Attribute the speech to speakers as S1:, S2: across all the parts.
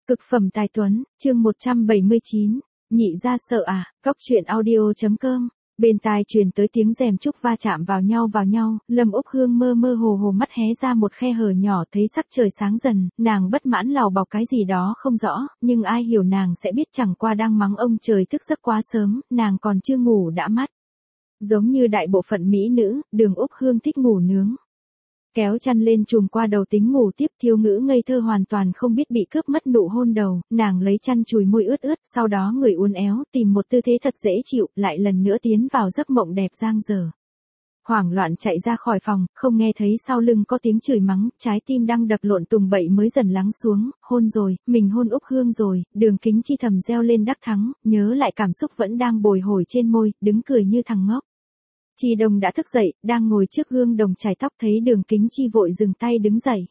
S1: Cực phẩm tài tuấn, chương 179, nhị gia sợ à, Cóc truyện audio.com. Bên tai truyền tới tiếng rèm trúc va chạm vào nhau, Lâm Úc Hương mơ mơ hồ hồ mắt hé ra một khe hở nhỏ, thấy sắc trời sáng dần, nàng bất mãn lào bọc cái gì đó không rõ, nhưng ai hiểu nàng sẽ biết chẳng qua đang mắng ông trời thức giấc quá sớm, nàng còn chưa ngủ đã mắt. Giống như đại bộ phận mỹ nữ, Đường Úc Hương thích ngủ nướng. Kéo chăn lên trùm qua đầu tính ngủ tiếp, Thiếu Ngữ ngây thơ hoàn toàn không biết bị cướp mất nụ hôn đầu, nàng lấy chăn chùi môi ướt, sau đó người uốn éo, tìm một tư thế thật dễ chịu, lại lần nữa tiến vào giấc mộng đẹp giang dở. Hoảng loạn chạy ra khỏi phòng, không nghe thấy sau lưng có tiếng chửi mắng, trái tim đang đập lộn tùng bậy mới dần lắng xuống, hôn rồi, mình hôn Úc Hương rồi, Đường Kính Chi thầm reo lên đắc thắng, nhớ lại cảm xúc vẫn đang bồi hồi trên môi, đứng cười như thằng ngốc. Chi Đông đã thức dậy, đang ngồi trước gương đồng chải tóc, thấy Đường Kính Chi vội dừng tay đứng dậy.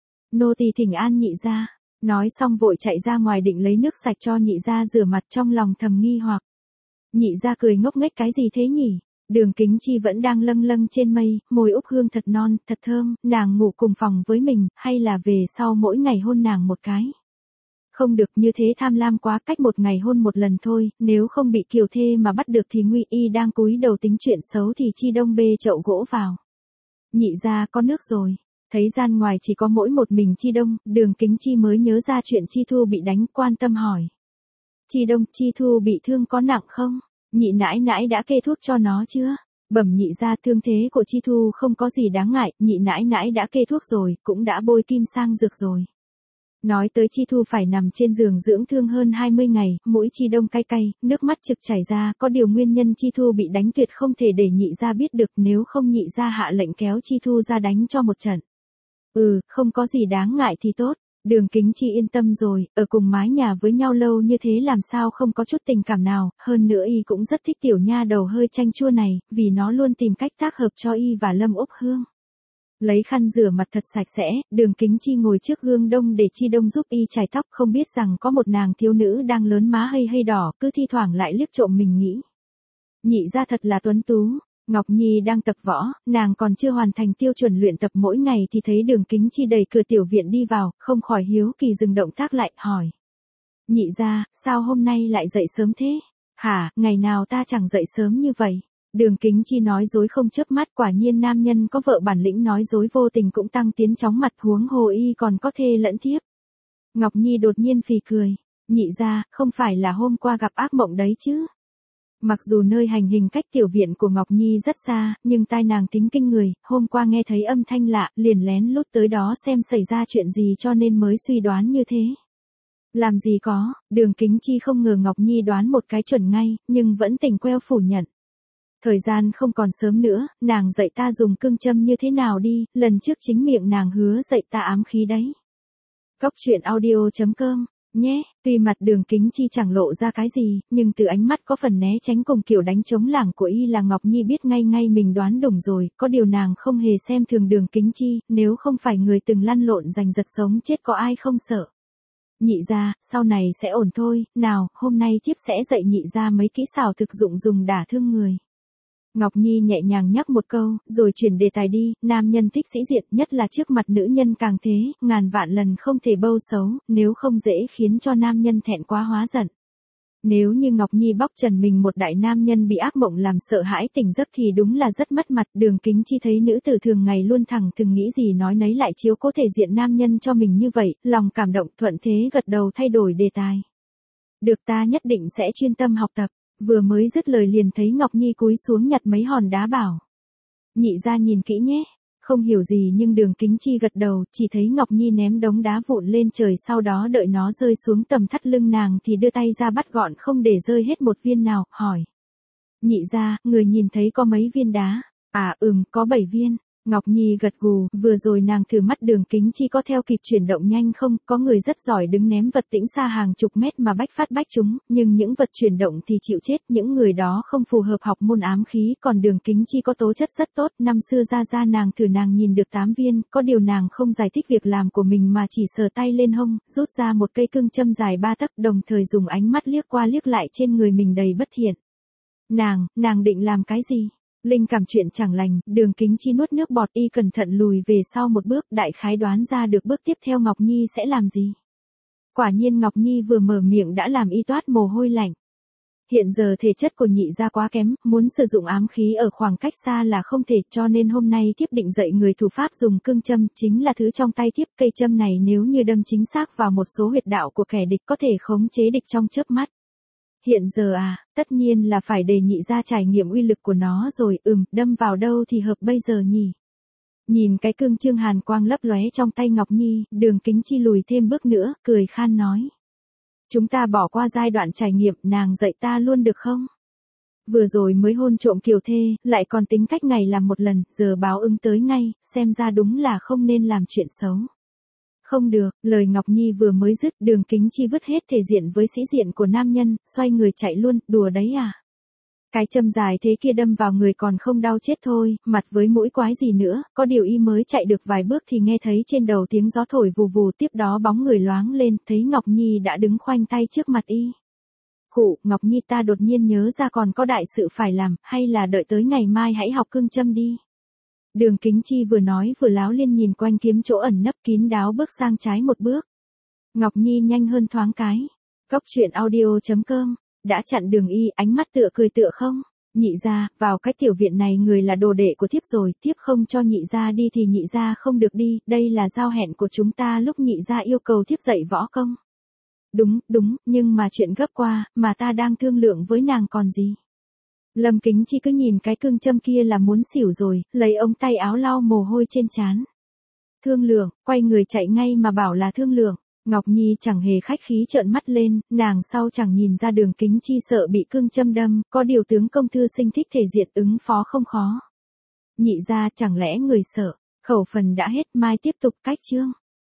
S1: Nô tỳ thỉnh an nhị gia, nói xong vội chạy ra ngoài định lấy nước sạch cho nhị gia rửa mặt, trong lòng thầm nghi hoặc. Nhị gia cười ngốc nghếch cái gì thế nhỉ? Đường Kính Chi vẫn đang lâng lâng trên mây, môi Úc Hương thật non, thật thơm, nàng ngủ cùng phòng với mình, hay là về sau mỗi ngày hôn nàng một cái? Không được, như thế tham lam quá, cách một ngày hôn một lần thôi, nếu không bị kiều thê mà bắt được thì nguy. Y đang cúi đầu tính chuyện xấu thì Chi Đông bê chậu gỗ vào. Nhị gia có nước rồi. Thấy gian ngoài chỉ có mỗi một mình Chi Đông, Đường Kính Chi mới nhớ ra chuyện Chi Thu bị đánh, quan tâm hỏi. Chi Đông, Chi Thu bị thương có nặng không? Nhị nãi nãi đã kê thuốc cho nó chưa? Bẩm nhị gia, thương thế của Chi Thu không có gì đáng ngại, nhị nãi nãi đã kê thuốc rồi, cũng đã bôi kim sang dược rồi. Nói tới Chi Thu phải nằm trên giường dưỡng thương hơn 20 ngày, mũi Chi Đông cay cay, nước mắt trực chảy ra, có điều nguyên nhân Chi Thu bị đánh tuyệt không thể để nhị gia biết được, nếu không nhị gia hạ lệnh kéo Chi Thu ra đánh cho một trận. Không có gì đáng ngại thì tốt. Đường Kính Chi yên tâm rồi, ở cùng mái nhà với nhau lâu như thế làm sao không có chút tình cảm nào, hơn nữa y cũng rất thích tiểu nha đầu hơi chanh chua này, vì nó luôn tìm cách tác hợp cho y và Lâm Úc Hương. Lấy khăn rửa mặt thật sạch sẽ, Đường Kính Chi ngồi trước gương đông để Chi Đông giúp y chải tóc, không biết rằng có một nàng thiếu nữ đang lớn má hay đỏ, cứ thi thoảng lại liếc trộm mình nghĩ. Nhị gia thật là tuấn tú. Ngọc Nhi đang tập võ, nàng còn chưa hoàn thành tiêu chuẩn luyện tập mỗi ngày thì thấy Đường Kính Chi đẩy cửa tiểu viện đi vào, không khỏi hiếu kỳ dừng động tác lại, hỏi. Nhị gia, sao hôm nay lại dậy sớm thế? Hả, ngày nào ta chẳng dậy sớm như vậy? Đường Kính Chi nói dối không chớp mắt, quả nhiên nam nhân có vợ bản lĩnh nói dối vô tình cũng tăng tiến chóng mặt, huống hồ y còn có thê lẫn thiếp. Ngọc Nhi đột nhiên phì cười. Nhị gia, không phải là hôm qua gặp ác mộng đấy chứ? Mặc dù nơi hành hình cách tiểu viện của Ngọc Nhi rất xa, nhưng tai nàng tính kinh người, hôm qua nghe thấy âm thanh lạ, liền lén lút tới đó xem xảy ra chuyện gì cho nên mới suy đoán như thế. Làm gì có, Đường Kính Chi không ngờ Ngọc Nhi đoán một cái chuẩn ngay, nhưng vẫn tỉnh queo phủ nhận. Thời gian không còn sớm nữa, nàng dạy ta dùng cương châm như thế nào đi, lần trước chính miệng nàng hứa dạy ta ám khí đấy. Cóc truyện audio.com nhé, tuy mặt Đường Kính Chi chẳng lộ ra cái gì, nhưng từ ánh mắt có phần né tránh cùng kiểu đánh trống lảng của y là Ngọc Nhi biết ngay mình đoán đúng rồi, có điều nàng không hề xem thường Đường Kính Chi, nếu không phải người từng lăn lộn giành giật sống chết có ai không sợ. Nhị gia, sau này sẽ ổn thôi, nào, hôm nay thiếp sẽ dạy nhị gia mấy kỹ xảo thực dụng dùng đả thương người. Ngọc Nhi nhẹ nhàng nhắc một câu, rồi chuyển đề tài đi, nam nhân thích sĩ diện, nhất là trước mặt nữ nhân càng thế, ngàn vạn lần không thể bâu xấu, nếu không dễ khiến cho nam nhân thẹn quá hóa giận. Nếu như Ngọc Nhi bóc trần mình một đại nam nhân bị ác mộng làm sợ hãi tỉnh giấc thì đúng là rất mất mặt. Đường Kính Chi thấy nữ tử thường ngày luôn thẳng thừng nghĩ gì nói nấy lại chiếu cố thể diện nam nhân cho mình như vậy, lòng cảm động thuận thế gật đầu thay đổi đề tài. Được, ta nhất định sẽ chuyên tâm học tập. Vừa mới dứt lời liền thấy Ngọc Nhi cúi xuống nhặt mấy hòn đá bảo. Nhị gia nhìn kỹ nhé. Không hiểu gì nhưng Đường Kính Chi gật đầu, chỉ thấy Ngọc Nhi ném đống đá vụn lên trời, sau đó đợi nó rơi xuống tầm thắt lưng nàng thì đưa tay ra bắt gọn không để rơi hết một viên nào, hỏi. Nhị gia, người nhìn thấy có mấy viên đá? Có 7 viên. Ngọc Nhi gật gù, vừa rồi nàng thử mắt Đường Kính Chi có theo kịp chuyển động nhanh không, có người rất giỏi đứng ném vật tĩnh xa hàng chục mét mà bách phát bách chúng, nhưng những vật chuyển động thì chịu chết, những người đó không phù hợp học môn ám khí, còn Đường Kính Chi có tố chất rất tốt, năm xưa ra nàng thử nàng nhìn được 8 viên, có điều nàng không giải thích việc làm của mình mà chỉ sờ tay lên hông, rút ra một cây cương châm dài 3 tấc, đồng thời dùng ánh mắt liếc qua liếc lại trên người mình đầy bất thiện. Nàng định làm cái gì? Linh cảm chuyện chẳng lành, Đường Kính Chi nuốt nước bọt, y cẩn thận lùi về sau một bước, đại khái đoán ra được bước tiếp theo Ngọc Nhi sẽ làm gì. Quả nhiên Ngọc Nhi vừa mở miệng đã làm y toát mồ hôi lạnh. Hiện giờ thể chất của nhị gia quá kém, muốn sử dụng ám khí ở khoảng cách xa là không thể, cho nên hôm nay thiếp định dạy người thủ pháp dùng cương châm, chính là thứ trong tay thiếp. Cây châm này nếu như đâm chính xác vào một số huyệt đạo của kẻ địch có thể khống chế địch trong chớp mắt. Hiện giờ tất nhiên là phải để nhị gia trải nghiệm uy lực của nó rồi. Đâm vào đâu thì hợp bây giờ nhỉ? Nhìn cái cương chương hàn quang lấp lóe trong tay Ngọc Nhi, Đường Kính Chi lùi thêm bước nữa, cười khan nói. Chúng ta bỏ qua giai đoạn trải nghiệm, nàng dạy ta luôn được không? Vừa rồi mới hôn trộm kiều thê, lại còn tính cách ngày làm một lần, giờ báo ứng tới ngay, xem ra đúng là không nên làm chuyện xấu. Không được, lời Ngọc Nhi vừa mới dứt, Đường Kính Chi vứt hết thể diện với sĩ diện của nam nhân, xoay người chạy luôn, đùa đấy à? Cái châm dài thế kia đâm vào người còn không đau chết thôi, mặt với mũi quái gì nữa, có điều y mới chạy được vài bước thì nghe thấy trên đầu tiếng gió thổi vù vù, tiếp đó bóng người loáng lên, thấy Ngọc Nhi đã đứng khoanh tay trước mặt y. Khụ, Ngọc Nhi ta đột nhiên nhớ ra còn có đại sự phải làm, hay là đợi tới ngày mai hãy học cương châm đi. Đường Kính Chi vừa nói vừa láo liên nhìn quanh kiếm chỗ ẩn nấp kín đáo bước sang trái một bước. Ngọc Nhi nhanh hơn thoáng cái. Cốc truyện audio.com đã chặn đường y, ánh mắt tựa cười tựa không. Nhị gia, vào cái tiểu viện này người là đồ đệ của thiếp rồi, thiếp không cho nhị gia đi thì nhị gia không được đi, đây là giao hẹn của chúng ta lúc nhị gia yêu cầu thiếp dạy võ công. Đúng, nhưng mà chuyện gấp qua, mà ta đang thương lượng với nàng còn gì. Lâm Kính Chi cứ nhìn cái cương châm kia là muốn xỉu rồi, lấy ống tay áo lau mồ hôi trên trán. Thương lượng, quay người chạy ngay mà bảo là thương lượng. Ngọc Nhi chẳng hề khách khí trợn mắt lên, nàng sau chẳng nhìn ra Đường Kính Chi sợ bị cương châm đâm, có điều tướng công thư sinh thích thể diện ứng phó không khó. Nhị gia chẳng lẽ người sợ, khẩu phần đã hết, mai tiếp tục cách chương.